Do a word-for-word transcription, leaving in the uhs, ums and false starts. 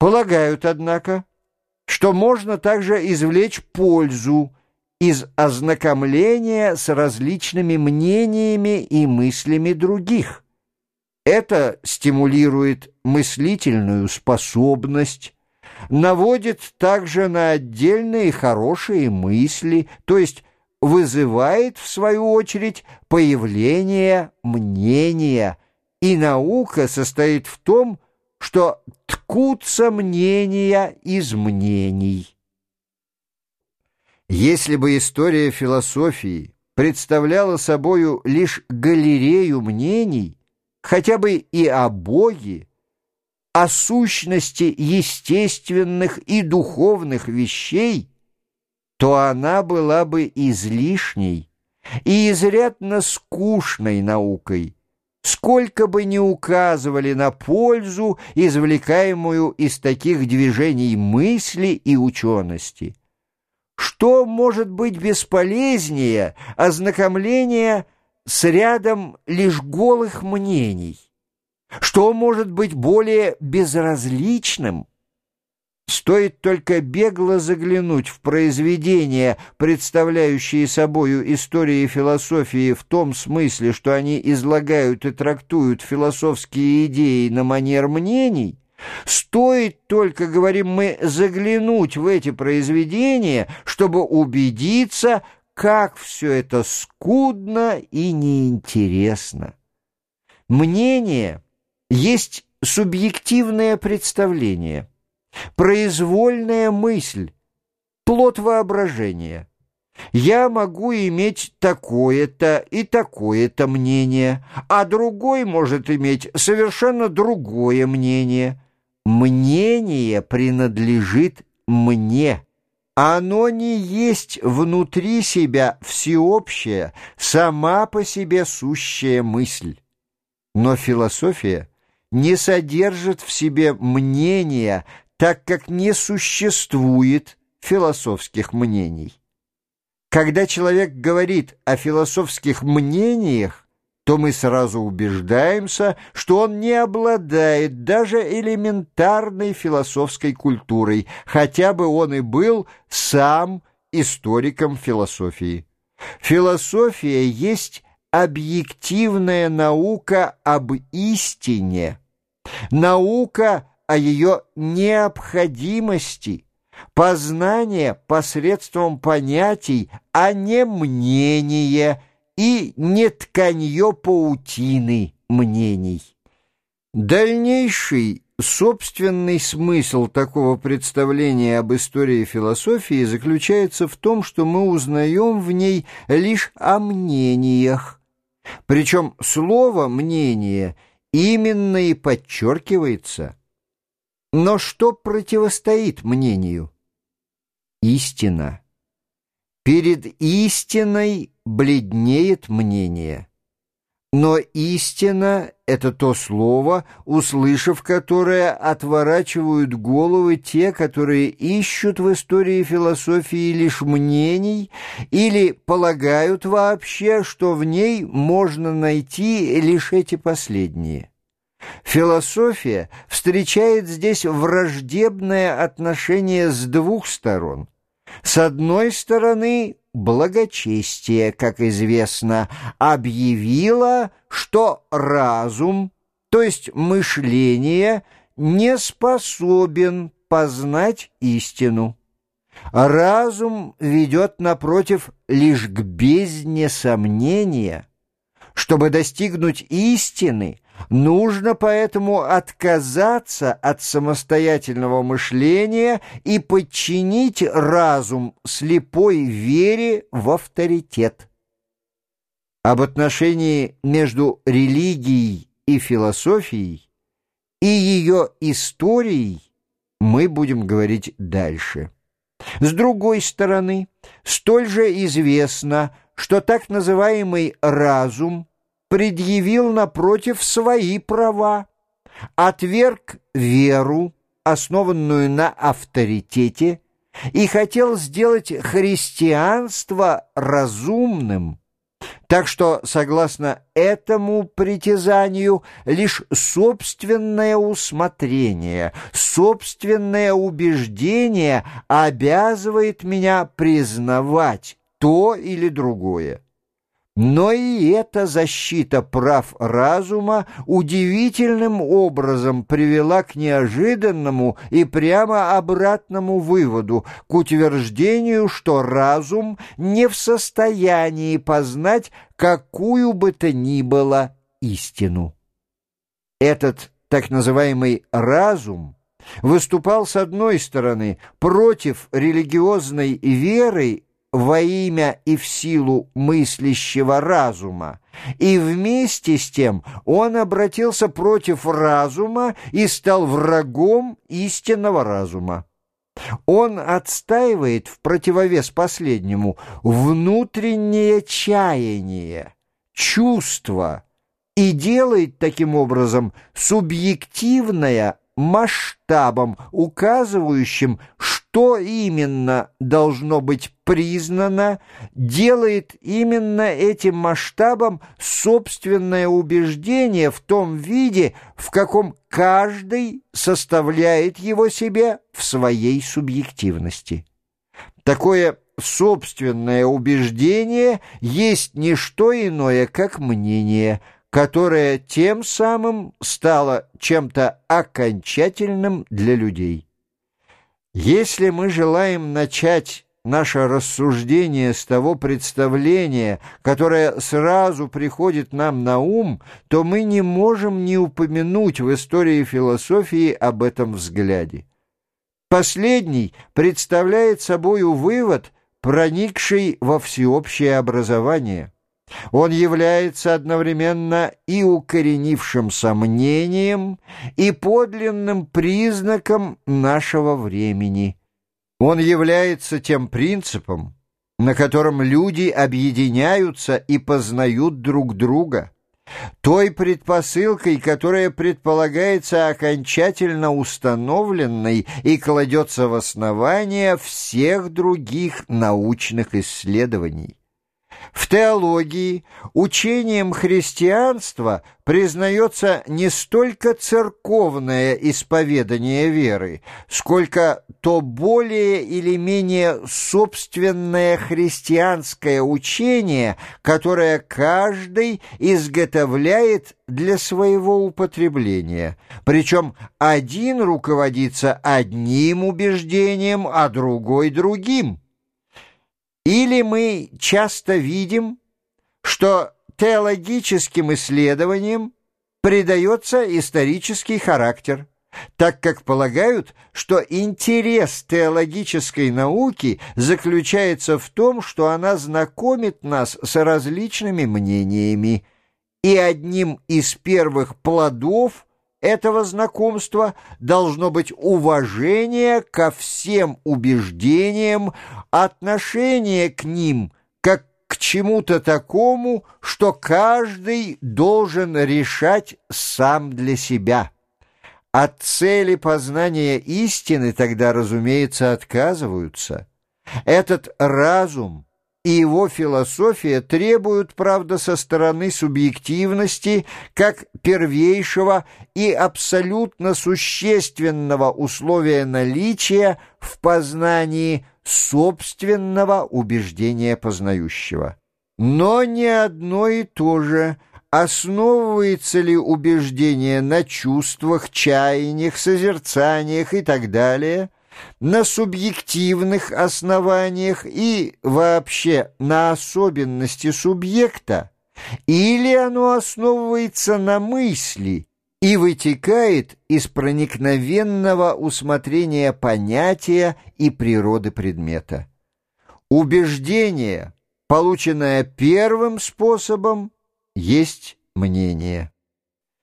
Полагают, однако, что можно также извлечь пользу из ознакомления с различными мнениями и мыслями других. Это стимулирует мыслительную способность, наводит также на отдельные хорошие мысли, то есть вызывает, в свою очередь, появление мнения, и наука состоит в том, что ткутся мнения из мнений. Если бы история философии представляла собою лишь галерею мнений, хотя бы и о Боге, о сущности естественных и духовных вещей, то она была бы излишней и изрядно скучной наукой, сколько бы ни указывали на пользу, извлекаемую из таких движений мысли и учености. Что может быть бесполезнее ознакомления с рядом лишь голых мнений? Что может быть более безразличным? Стоит только бегло заглянуть в произведения, представляющие собою истории философии в том смысле, что они излагают и трактуют философские идеи на манер мнений. Стоит только, говорим мы, заглянуть в эти произведения, чтобы убедиться, как все это скудно и неинтересно. Мнение есть субъективное представление, произвольная мысль, плод воображения. Я могу иметь такое-то и такое-то мнение, а другой может иметь совершенно другое мнение. Мнение принадлежит мне. Оно не есть внутри себя всеобщая, сама по себе сущая мысль. Но философия не содержит в себе мнения, так как не существует философских мнений. Когда человек говорит о философских мнениях, то мы сразу убеждаемся, что он не обладает даже элементарной философской культурой, хотя бы он и был сам историком философии. Философия есть объективная наука об истине, наука о ее необходимости, познание посредством понятий, а не мнение и не тканье паутины мнений. Дальнейший собственный смысл такого представления об истории философии заключается в том, что мы узнаем в ней лишь о мнениях. Причем слово «мнение» именно и подчеркивается. Но что противостоит мнению? Истина. Перед истиной бледнеет мнение. Но истина — это то слово, услышав которое, отворачивают головы те, которые ищут в истории философии лишь мнений или полагают вообще, что в ней можно найти лишь эти последние. Философия встречает здесь враждебное отношение с двух сторон. С одной стороны, благочестие, как известно, объявило, что разум, то есть мышление, не способен познать истину. Разум ведет, напротив, лишь к бездне сомнения. Чтобы достигнуть истины, нужно поэтому отказаться от самостоятельного мышления и подчинить разум слепой вере в авторитет. Об отношении между религией и философией и ее историей мы будем говорить дальше. С другой стороны, столь же известно, что так называемый разум предъявил напротив свои права, отверг веру, основанную на авторитете, и хотел сделать христианство разумным. Так что, согласно этому притязанию, лишь собственное усмотрение, собственное убеждение обязывает меня признавать то или другое. Но и эта защита прав разума удивительным образом привела к неожиданному и прямо обратному выводу, к утверждению, что разум не в состоянии познать какую бы то ни было истину. Этот так называемый разум выступал, с одной стороны, против религиозной веры во имя и в силу мыслящего разума, и вместе с тем он обратился против разума и стал врагом истинного разума. Он отстаивает в противовес последнему внутреннее чаяние, чувство, и делает таким образом субъективное масштабом, указывающим, что именно должно быть признано, делает именно этим масштабом собственное убеждение в том виде, в каком каждый составляет его себе в своей субъективности. Такое собственное убеждение есть не что иное, как мнение, которое тем самым стало чем-то окончательным для людей. Если мы желаем начать наше рассуждение с того представления, которое сразу приходит нам на ум, то мы не можем не упомянуть в истории философии об этом взгляде. Последний представляет собою вывод, проникший во всеобщее образование. Он является одновременно и укоренившимся мнением, и подлинным признаком нашего времени. Он является тем принципом, на котором люди объединяются и познают друг друга, той предпосылкой, которая предполагается окончательно установленной и кладется в основание всех других научных исследований. В теологии учением христианства признается не столько церковное исповедание веры, сколько то более или менее собственное христианское учение, которое каждый изготовляет для своего употребления. Причем один руководится одним убеждением, а другой другим. Или мы часто видим, что теологическим исследованиям придается исторический характер, так как полагают, что интерес теологической науки заключается в том, что она знакомит нас с различными мнениями, и одним из первых плодов этого знакомства должно быть уважение ко всем убеждениям, отношение к ним как к чему-то такому, что каждый должен решать сам для себя. От цели познания истины тогда, разумеется, отказываются. Этот разум и его философия требуют, правда, со стороны субъективности как первейшего и абсолютно существенного условия наличия в познании собственного убеждения познающего. Но не одно и то же, основывается ли убеждение на чувствах, чаяниях, созерцаниях и так далее, на субъективных основаниях и вообще на особенности субъекта, или оно основывается на мысли и вытекает из проникновенного усмотрения понятия и природы предмета. Убеждение, полученное первым способом, есть мнение.